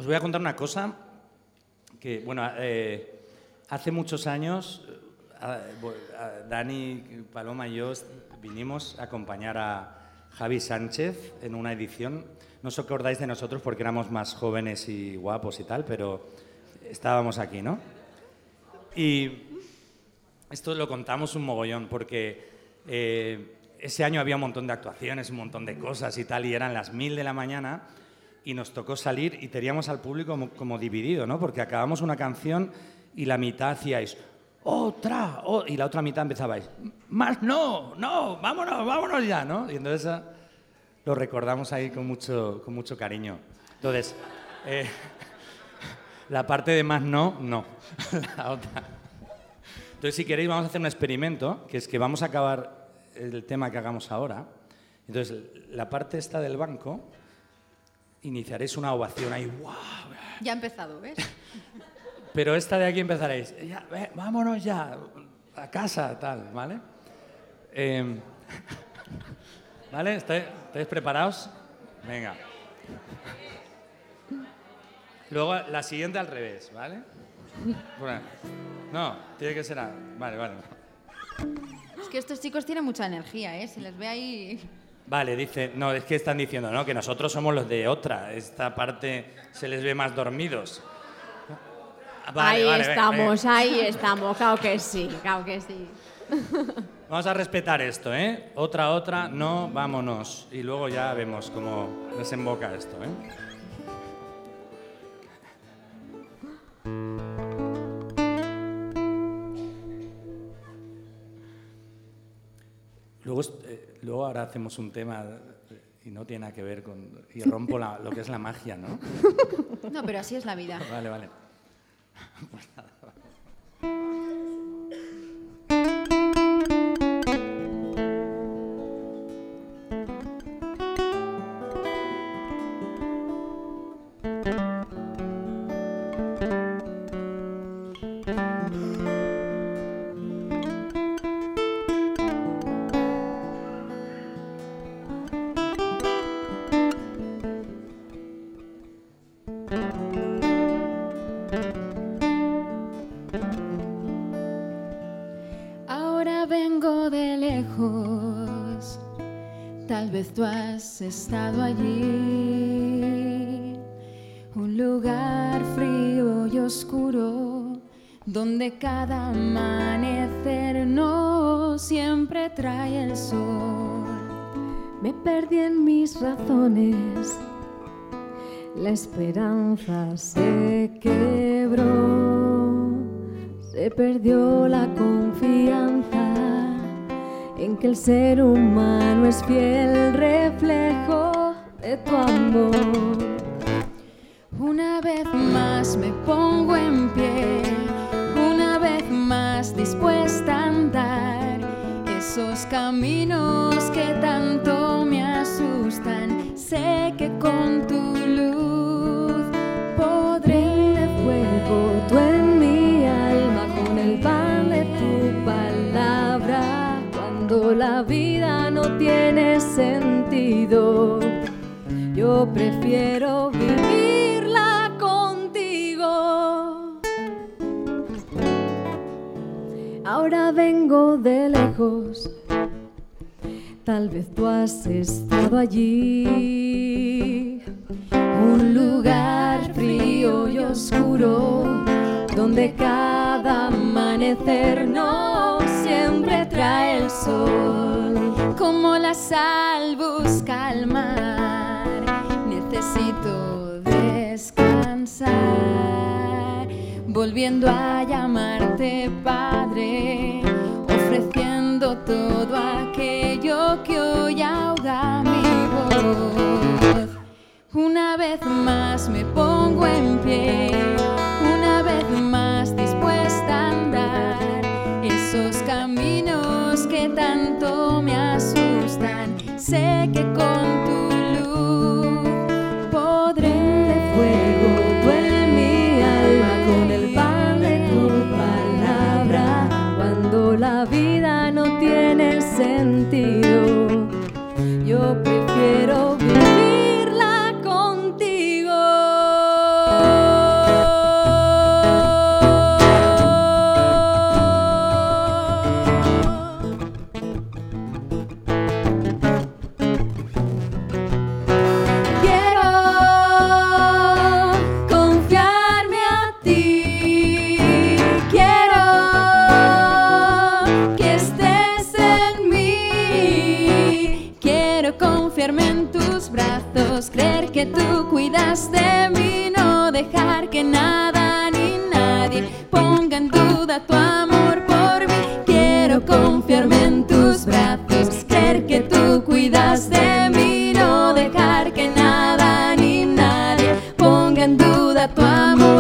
Os voy a contar una cosa que, bueno, hace muchos años Dani, Paloma y yo vinimos a acompañar a Javi Sánchez en una edición. No os acordáis de nosotros porque éramos más jóvenes y guapos y tal, pero estábamos aquí, ¿no? Y esto lo contamos un mogollón porque ese año había un montón de actuaciones, un montón de cosas y tal, y eran las 1000 de la mañana y nos tocó salir y teníamos al público como dividido, ¿no? Porque acabamos una canción y la mitad hacíais ¡otra! Oh, y la otra mitad empezabais ¡más no! ¡No! ¡Vámonos ya! ¿no? Y entonces lo recordamos ahí con mucho cariño. Entonces, la parte de más no, no. La otra. Entonces, si queréis, vamos a hacer un experimento, que es que vamos a acabar el tema que hagamos ahora. Entonces, la parte esta del banco, iniciaréis una ovación ahí. ¡Wow! Ya ha empezado, ¿ves? Pero esta de aquí empezaréis. Ya, vámonos ya, a casa, tal, ¿vale? ¿Vale? ¿Estáis preparados? Venga. Luego, la siguiente al revés, ¿vale? Bueno, no, tiene que ser... Vale. Es que estos chicos tienen mucha energía, ¿eh? Se les ve ahí... Vale, dice... No, es que están diciendo, ¿no? Que nosotros somos los de otra. Esta parte se les ve más dormidos. Vale, ahí estamos, claro que sí. Vamos a respetar esto, ¿eh? Otra, no, vámonos. Y luego ya vemos cómo desemboca esto, ¿eh? Luego ahora hacemos un tema y no tiene nada que ver con... Y rompo lo que es la magia, ¿no? No, pero así es la vida. Vale. Pues nada. Tal vez tú has estado allí, un lugar frío y oscuro, donde cada amanecer no siempre trae el sol. Me perdí en mis razones, la esperanza se quebró, se perdió la confianza en que el ser humano es fiel reflejo de tu amor. Una vez más me pongo en pie, una vez más dispuesta a andar esos caminos que tanto me asustan. Sé que con tu luz podré. De fuego tú en mi alma, con el pan de tu palabra. Cuando la vida no tiene sentido, yo prefiero vivirla contigo. Ahora vengo de lejos, tal vez tú has estado allí, un lugar frío y oscuro, donde cada amanecer no siempre trae el sol. Como la sal busca el mar, necesito descansar, volviendo a llamarte Padre, ofreciendo todo aquello que hoy ahoga mi voz. Una vez más me pongo en pie, una vez más dispuesta a andar esos caminos que tanto me asustan. Sé que con tu luz podré. De fuego tú en mi alma, con el pan de tu palabra. Cuando la vida no tiene sentido, yo prefiero vivirla contigo. brazos, creer que tú cuidas de mí, no dejar que nada ni nadie ponga en duda tu amor por mí. Quiero confiarme en tus brazos, creer que tú cuidas de mí, no dejar que nada ni nadie ponga en duda tu amor.